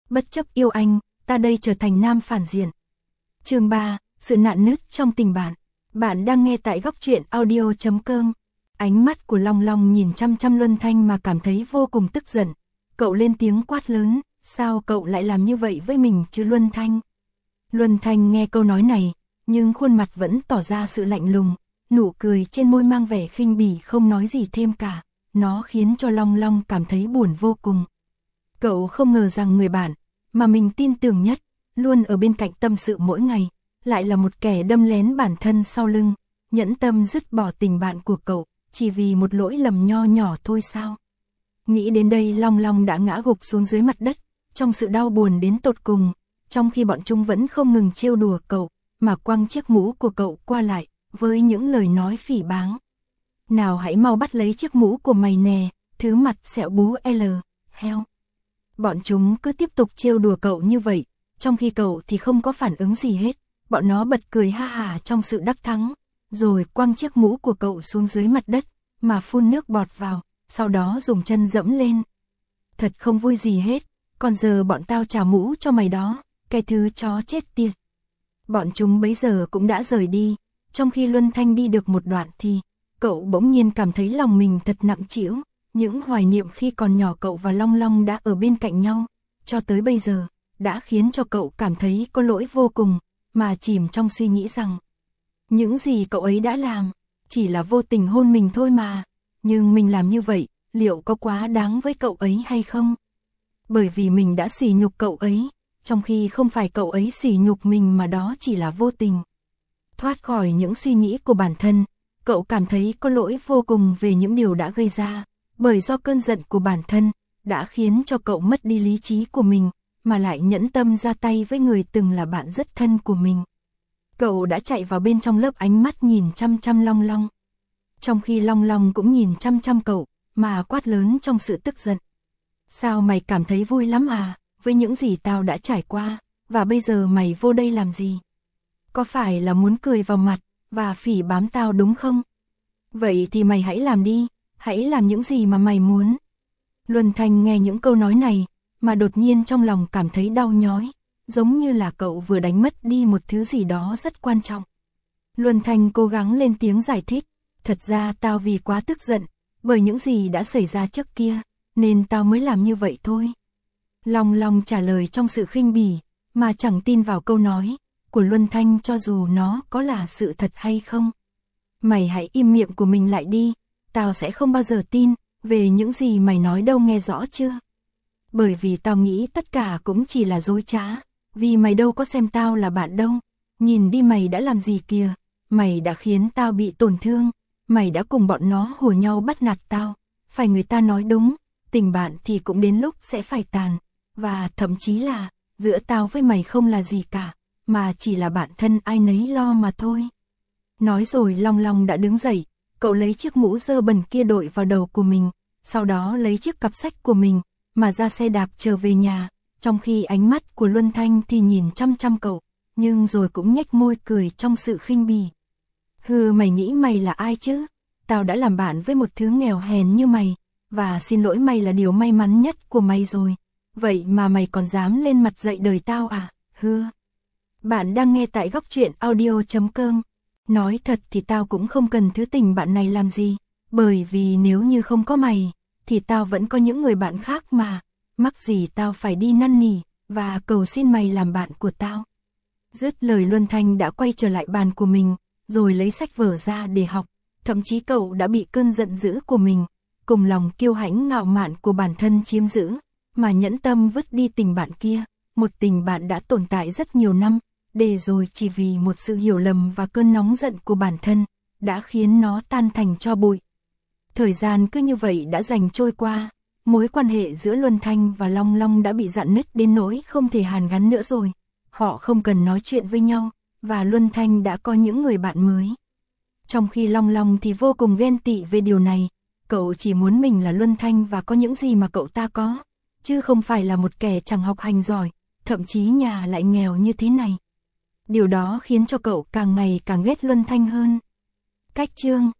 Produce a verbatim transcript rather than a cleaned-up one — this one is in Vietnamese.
bất chấp yêu anh, ta đây trở thành nam phản diện. Chương ba, sự nạn nứt trong tình bạn. Bạn đang nghe tại góc truyện audio chấm com. Ánh mắt của Long Long nhìn chăm chăm Luân Thanh mà cảm thấy vô cùng tức giận. Cậu lên tiếng quát lớn, sao cậu lại làm như vậy với mình chứ Luân Thanh? Luân Thanh nghe câu nói này, nhưng khuôn mặt vẫn tỏ ra sự lạnh lùng, nụ cười trên môi mang vẻ khinh bỉ không nói gì thêm cả. Nó khiến cho Long Long cảm thấy buồn vô cùng. Cậu không ngờ rằng người bạn mà mình tin tưởng nhất, luôn ở bên cạnh tâm sự mỗi ngày, lại là một kẻ đâm lén bản thân sau lưng, nhẫn tâm dứt bỏ tình bạn của cậu, chỉ vì một lỗi lầm nho nhỏ thôi sao? Nghĩ đến đây Long Long đã ngã gục xuống dưới mặt đất, trong sự đau buồn đến tột cùng, trong khi bọn chúng vẫn không ngừng trêu đùa cậu, mà quăng chiếc mũ của cậu qua lại, với những lời nói phỉ báng. Nào hãy mau bắt lấy chiếc mũ của mày nè, thứ mặt sẹo bú L, heo. Bọn chúng cứ tiếp tục trêu đùa cậu như vậy, trong khi cậu thì không có phản ứng gì hết. Bọn nó bật cười ha hả trong sự đắc thắng, rồi quăng chiếc mũ của cậu xuống dưới mặt đất, mà phun nước bọt vào, sau đó dùng chân dẫm lên. Thật không vui gì hết, còn giờ bọn tao trả mũ cho mày đó, cái thứ chó chết tiệt. Bọn chúng bấy giờ cũng đã rời đi, trong khi Luân Thanh đi được một đoạn thì cậu bỗng nhiên cảm thấy lòng mình thật nặng trĩu, những hoài niệm khi còn nhỏ cậu và Long Long đã ở bên cạnh nhau, cho tới bây giờ, đã khiến cho cậu cảm thấy có lỗi vô cùng, mà chìm trong suy nghĩ rằng những gì cậu ấy đã làm, chỉ là vô tình hôn mình thôi mà, nhưng mình làm như vậy, liệu có quá đáng với cậu ấy hay không? Bởi vì mình đã sỉ nhục cậu ấy, trong khi không phải cậu ấy sỉ nhục mình mà đó chỉ là vô tình. Thoát khỏi những suy nghĩ của bản thân, cậu cảm thấy có lỗi vô cùng về những điều đã gây ra, bởi do cơn giận của bản thân, đã khiến cho cậu mất đi lý trí của mình, mà lại nhẫn tâm ra tay với người từng là bạn rất thân của mình. Cậu đã chạy vào bên trong lớp ánh mắt nhìn chăm chăm Long Long. Trong khi Long Long cũng nhìn chăm chăm cậu, mà quát lớn trong sự tức giận. Sao mày cảm thấy vui lắm à, với những gì tao đã trải qua, và bây giờ mày vô đây làm gì? Có phải là muốn cười vào mặt, và phỉ bám tao đúng không? Vậy thì mày hãy làm đi, hãy làm những gì mà mày muốn. Luân Thanh nghe những câu nói này, mà đột nhiên trong lòng cảm thấy đau nhói, giống như là cậu vừa đánh mất đi một thứ gì đó rất quan trọng. Luân Thanh cố gắng lên tiếng giải thích, thật ra tao vì quá tức giận, bởi những gì đã xảy ra trước kia, nên tao mới làm như vậy thôi. Long Long trả lời trong sự khinh bỉ, mà chẳng tin vào câu nói của Luân Thanh cho dù nó có là sự thật hay không. Mày hãy im miệng của mình lại đi, tao sẽ không bao giờ tin về những gì mày nói đâu, nghe rõ chưa? Bởi vì tao nghĩ tất cả cũng chỉ là dối trá, vì mày đâu có xem tao là bạn đâu. Nhìn đi mày đã làm gì kìa, mày đã khiến tao bị tổn thương, mày đã cùng bọn nó hùa nhau bắt nạt tao. Phải người ta nói đúng, tình bạn thì cũng đến lúc sẽ phải tàn, và thậm chí là giữa tao với mày không là gì cả, mà chỉ là bạn thân ai nấy lo mà thôi. Nói rồi Long Long đã đứng dậy, cậu lấy chiếc mũ dơ bẩn kia đội vào đầu của mình, sau đó lấy chiếc cặp sách của mình, mà ra xe đạp trở về nhà, trong khi ánh mắt của Luân Thanh thì nhìn chăm chăm cậu, nhưng rồi cũng nhếch môi cười trong sự khinh bỉ. Hừ, mày nghĩ mày là ai chứ? Tao đã làm bạn với một thứ nghèo hèn như mày, và xin lỗi mày là điều may mắn nhất của mày rồi. Vậy mà mày còn dám lên mặt dạy đời tao à? Hừ. Bạn đang nghe tại góc truyện audio chấm com. Nói thật thì tao cũng không cần thứ tình bạn này làm gì, bởi vì nếu như không có mày, thì tao vẫn có những người bạn khác mà, mắc gì tao phải đi năn nỉ, và cầu xin mày làm bạn của tao. Dứt lời Luân Thanh đã quay trở lại bàn của mình, rồi lấy sách vở ra để học, thậm chí cậu đã bị cơn giận dữ của mình, cùng lòng kiêu hãnh ngạo mạn của bản thân chiếm giữ, mà nhẫn tâm vứt đi tình bạn kia, một tình bạn đã tồn tại rất nhiều năm, để rồi chỉ vì một sự hiểu lầm và cơn nóng giận của bản thân, đã khiến nó tan thành tro bụi. Thời gian cứ như vậy đã dần trôi qua, mối quan hệ giữa Luân Thanh và Long Long đã bị rạn nứt đến nỗi không thể hàn gắn nữa rồi. Họ không cần nói chuyện với nhau, và Luân Thanh đã có những người bạn mới. Trong khi Long Long thì vô cùng ghen tị về điều này, cậu chỉ muốn mình là Luân Thanh và có những gì mà cậu ta có, chứ không phải là một kẻ chẳng học hành giỏi, thậm chí nhà lại nghèo như thế này. Điều đó khiến cho cậu càng ngày càng ghét Luân Thanh hơn. Cách chương